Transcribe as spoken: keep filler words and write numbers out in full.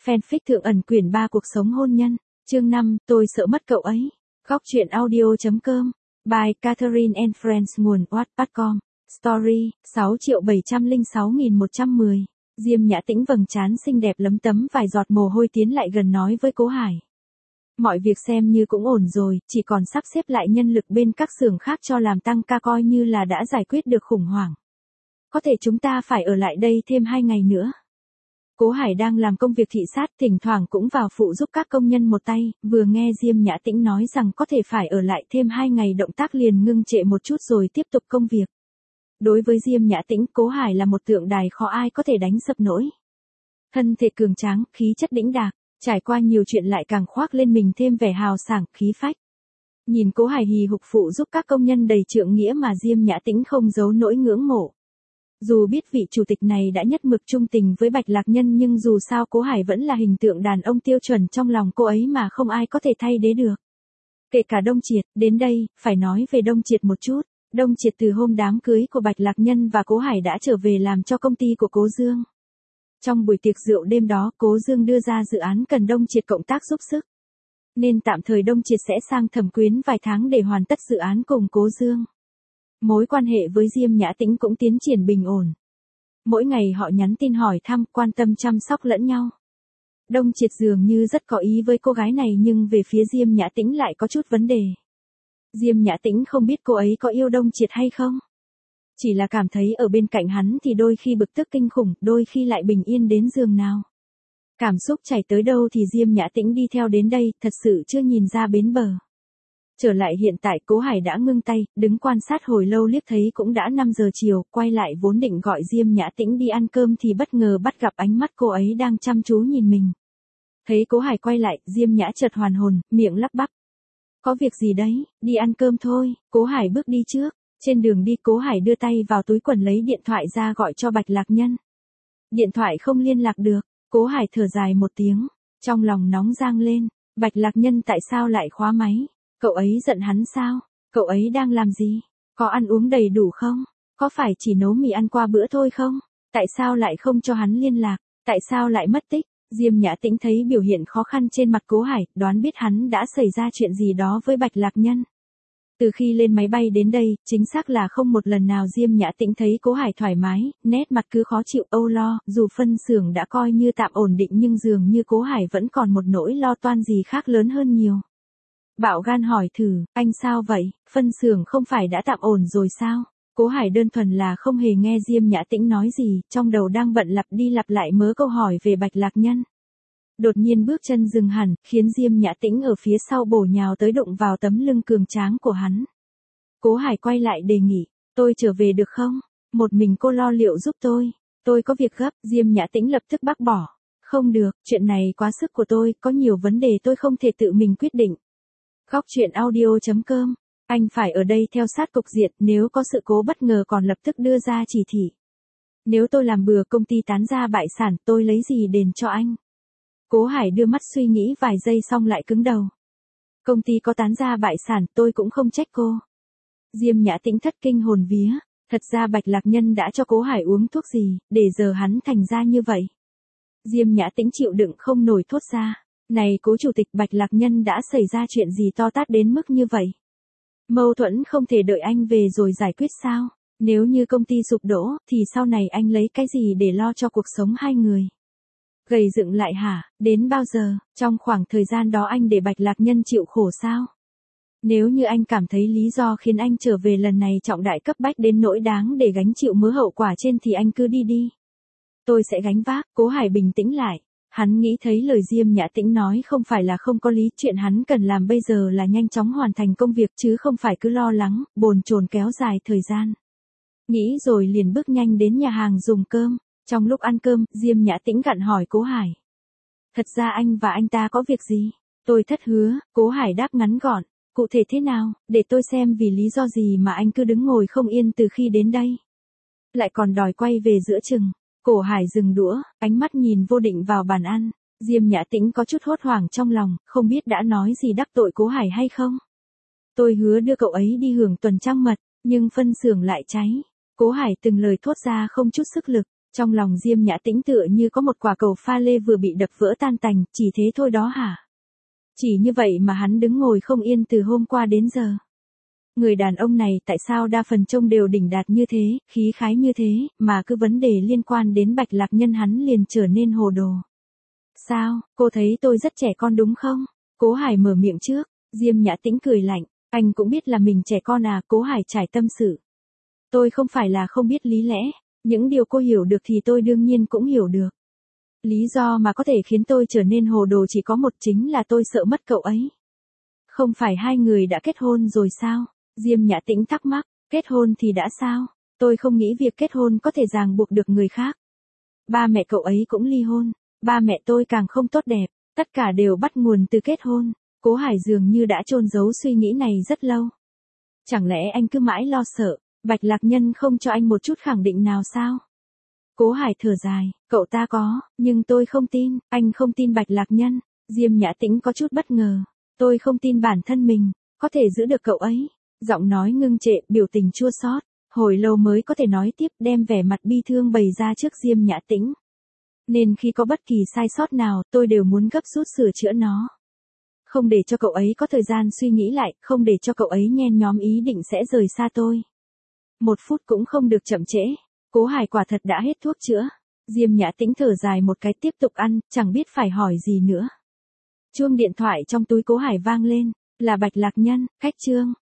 Fanfic Thượng ẩn quyển ba cuộc sống hôn nhân. Chương năm, tôi sợ mất cậu ấy. Góc truyện audio.com. By Catherine and Friends. Nguồn wattpad chấm com. Story, sáu triệu bảy trăm lẻ sáu nghìn một trăm mười. Diêm Nhã Tĩnh vầng trán xinh đẹp lấm tấm vài giọt mồ hôi tiến lại gần nói với Cố Hải. Mọi việc xem như cũng ổn rồi, chỉ còn sắp xếp lại nhân lực bên các xưởng khác cho làm tăng ca coi như là đã giải quyết được khủng hoảng. Có thể chúng ta phải ở lại đây thêm hai ngày nữa. Cố Hải đang làm công việc thị sát, thỉnh thoảng cũng vào phụ giúp các công nhân một tay, vừa nghe Diêm Nhã Tĩnh nói rằng có thể phải ở lại thêm hai ngày, động tác liền ngưng trệ một chút rồi tiếp tục công việc. Đối với Diêm Nhã Tĩnh, Cố Hải là một tượng đài khó ai có thể đánh sập nổi. Thân thể cường tráng, khí chất đĩnh đạc, trải qua nhiều chuyện lại càng khoác lên mình thêm vẻ hào sảng, khí phách. Nhìn Cố Hải hì hục phụ giúp các công nhân đầy trượng nghĩa mà Diêm Nhã Tĩnh không giấu nỗi ngưỡng mộ. Dù biết vị chủ tịch này đã nhất mực trung tình với Bạch Lạc Nhân nhưng dù sao Cố Hải vẫn là hình tượng đàn ông tiêu chuẩn trong lòng cô ấy mà không ai có thể thay thế được. Kể cả Đông Triệt, đến đây, phải nói về Đông Triệt một chút. Đông Triệt từ hôm đám cưới của Bạch Lạc Nhân và Cố Hải đã trở về làm cho công ty của Cố Dương. Trong buổi tiệc rượu đêm đó, Cố Dương đưa ra dự án cần Đông Triệt cộng tác giúp sức. Nên tạm thời Đông Triệt sẽ sang Thẩm Quyến vài tháng để hoàn tất dự án cùng Cố Dương. Mối quan hệ với Diêm Nhã Tĩnh cũng tiến triển bình ổn. Mỗi ngày họ nhắn tin hỏi thăm, quan tâm chăm sóc lẫn nhau. Đông Triệt dường như rất có ý với cô gái này nhưng về phía Diêm Nhã Tĩnh lại có chút vấn đề. Diêm Nhã Tĩnh không biết cô ấy có yêu Đông Triệt hay không. Chỉ là cảm thấy ở bên cạnh hắn thì đôi khi bực tức kinh khủng, đôi khi lại bình yên đến giường nào. Cảm xúc chảy tới đâu thì Diêm Nhã Tĩnh đi theo đến đây, thật sự chưa nhìn ra bến bờ. Trở lại hiện tại, Cố Hải đã ngưng tay, đứng quan sát hồi lâu, liếc thấy cũng đã năm giờ chiều, quay lại vốn định gọi Diêm Nhã Tĩnh đi ăn cơm thì bất ngờ bắt gặp ánh mắt cô ấy đang chăm chú nhìn mình. Thấy Cố Hải quay lại, Diêm Nhã chợt hoàn hồn, miệng lắp bắp. Có việc gì đấy, đi ăn cơm thôi. Cố Hải bước đi trước. Trên đường đi, Cố Hải đưa tay vào túi quần lấy điện thoại ra gọi cho Bạch Lạc Nhân. Điện thoại không liên lạc được. Cố Hải thở dài một tiếng, trong lòng nóng rang lên. Bạch Lạc Nhân tại sao lại khóa máy? Cậu ấy giận hắn sao? Cậu ấy đang làm gì? Có ăn uống đầy đủ không? Có phải chỉ nấu mì ăn qua bữa thôi không? Tại sao lại không cho hắn liên lạc? Tại sao lại mất tích? Diêm Nhã Tĩnh thấy biểu hiện khó khăn trên mặt Cố Hải, đoán biết hắn đã xảy ra chuyện gì đó với Bạch Lạc Nhân. Từ khi lên máy bay đến đây, chính xác là không một lần nào Diêm Nhã Tĩnh thấy Cố Hải thoải mái, nét mặt cứ khó chịu âu lo, dù phân xưởng đã coi như tạm ổn định nhưng dường như Cố Hải vẫn còn một nỗi lo toan gì khác lớn hơn nhiều. Bạo gan hỏi thử, anh sao vậy, phân xưởng không phải đã tạm ổn rồi sao? Cố Hải đơn thuần là không hề nghe Diêm Nhã Tĩnh nói gì, trong đầu đang bận lặp đi lặp lại mớ câu hỏi về Bạch Lạc Nhân. Đột nhiên bước chân dừng hẳn, khiến Diêm Nhã Tĩnh ở phía sau bổ nhào tới đụng vào tấm lưng cường tráng của hắn. Cố Hải quay lại đề nghị, tôi trở về được không? Một mình cô lo liệu giúp tôi. Tôi có việc gấp. Diêm Nhã Tĩnh lập tức bác bỏ. Không được, chuyện này quá sức của tôi, có nhiều vấn đề tôi không thể tự mình quyết định. Góc truyện audio.com. Anh phải ở đây theo sát cục diện, nếu có sự cố bất ngờ còn lập tức đưa ra chỉ thị. Nếu tôi làm bừa công ty tán ra bại sản, tôi lấy gì đền cho anh? Cố Hải đưa mắt suy nghĩ vài giây xong lại cứng đầu. Công ty có tán ra bại sản, tôi cũng không trách cô. Diêm Nhã Tĩnh thất kinh hồn vía, thật ra Bạch Lạc Nhân đã cho Cố Hải uống thuốc gì, để giờ hắn thành ra như vậy. Diêm Nhã Tĩnh chịu đựng không nổi thốt ra. Này Cố chủ tịch, Bạch Lạc Nhân đã xảy ra chuyện gì to tát đến mức như vậy? Mâu thuẫn không thể đợi anh về rồi giải quyết sao? Nếu như công ty sụp đổ, thì sau này anh lấy cái gì để lo cho cuộc sống hai người? Gầy dựng lại hả? Đến bao giờ? Trong khoảng thời gian đó anh để Bạch Lạc Nhân chịu khổ sao? Nếu như anh cảm thấy lý do khiến anh trở về lần này trọng đại cấp bách đến nỗi đáng để gánh chịu mớ hậu quả trên thì anh cứ đi đi. Tôi sẽ gánh vác. Cố Hải bình tĩnh lại. Hắn nghĩ thấy lời Diêm Nhã Tĩnh nói không phải là không có lý, chuyện hắn cần làm bây giờ là nhanh chóng hoàn thành công việc chứ không phải cứ lo lắng, bồn chồn kéo dài thời gian. Nghĩ rồi liền bước nhanh đến nhà hàng dùng cơm. Trong lúc ăn cơm, Diêm Nhã Tĩnh gặn hỏi Cố Hải. Thật ra anh và anh ta có việc gì? Tôi thất hứa. Cố Hải đáp ngắn gọn. Cụ thể thế nào, để tôi xem vì lý do gì mà anh cứ đứng ngồi không yên từ khi đến đây. Lại còn đòi quay về giữa chừng. Cổ Hải dừng đũa, ánh mắt nhìn vô định vào bàn ăn. Diêm Nhã Tĩnh có chút hốt hoảng trong lòng, không biết đã nói gì đắc tội Cố Hải hay không. Tôi hứa đưa cậu ấy đi hưởng tuần trăng mật, nhưng phân xưởng lại cháy. Cố Hải từng lời thốt ra không chút sức lực. Trong lòng Diêm Nhã Tĩnh tựa như có một quả cầu pha lê vừa bị đập vỡ tan tành, chỉ thế thôi đó hả? Chỉ như vậy mà hắn đứng ngồi không yên từ hôm qua đến giờ. Người đàn ông này tại sao đa phần trông đều đỉnh đạt như thế, khí khái như thế, mà cứ vấn đề liên quan đến Bạch Lạc Nhân hắn liền trở nên hồ đồ. Sao, cô thấy tôi rất trẻ con đúng không? Cố Hải mở miệng trước, Diêm Nhã Tĩnh cười lạnh, anh cũng biết là mình trẻ con à, Cố Hải trải tâm sự. Tôi không phải là không biết lý lẽ, những điều cô hiểu được thì tôi đương nhiên cũng hiểu được. Lý do mà có thể khiến tôi trở nên hồ đồ chỉ có một, chính là tôi sợ mất cậu ấy. Không phải hai người đã kết hôn rồi sao? Diêm Nhã Tĩnh thắc mắc, kết hôn thì đã sao? Tôi không nghĩ việc kết hôn có thể ràng buộc được người khác. Ba mẹ cậu ấy cũng ly hôn, ba mẹ tôi càng không tốt đẹp, tất cả đều bắt nguồn từ kết hôn. Cố Hải dường như đã chôn giấu suy nghĩ này rất lâu. Chẳng lẽ anh cứ mãi lo sợ, Bạch Lạc Nhân không cho anh một chút khẳng định nào sao? Cố Hải thở dài, cậu ta có, nhưng tôi không tin, anh không tin Bạch Lạc Nhân. Diêm Nhã Tĩnh có chút bất ngờ, tôi không tin bản thân mình, có thể giữ được cậu ấy. Giọng nói ngưng trệ, biểu tình chua xót, hồi lâu mới có thể nói tiếp, đem vẻ mặt bi thương bày ra trước Diêm Nhã Tĩnh. Nên khi có bất kỳ sai sót nào, tôi đều muốn gấp rút sửa chữa nó. Không để cho cậu ấy có thời gian suy nghĩ lại, không để cho cậu ấy nhen nhóm ý định sẽ rời xa tôi. Một phút cũng không được chậm trễ. Cố Hải quả thật đã hết thuốc chữa. Diêm Nhã Tĩnh thở dài một cái tiếp tục ăn, chẳng biết phải hỏi gì nữa. Chuông điện thoại trong túi Cố Hải vang lên, là Bạch Lạc Nhân, khách Trương.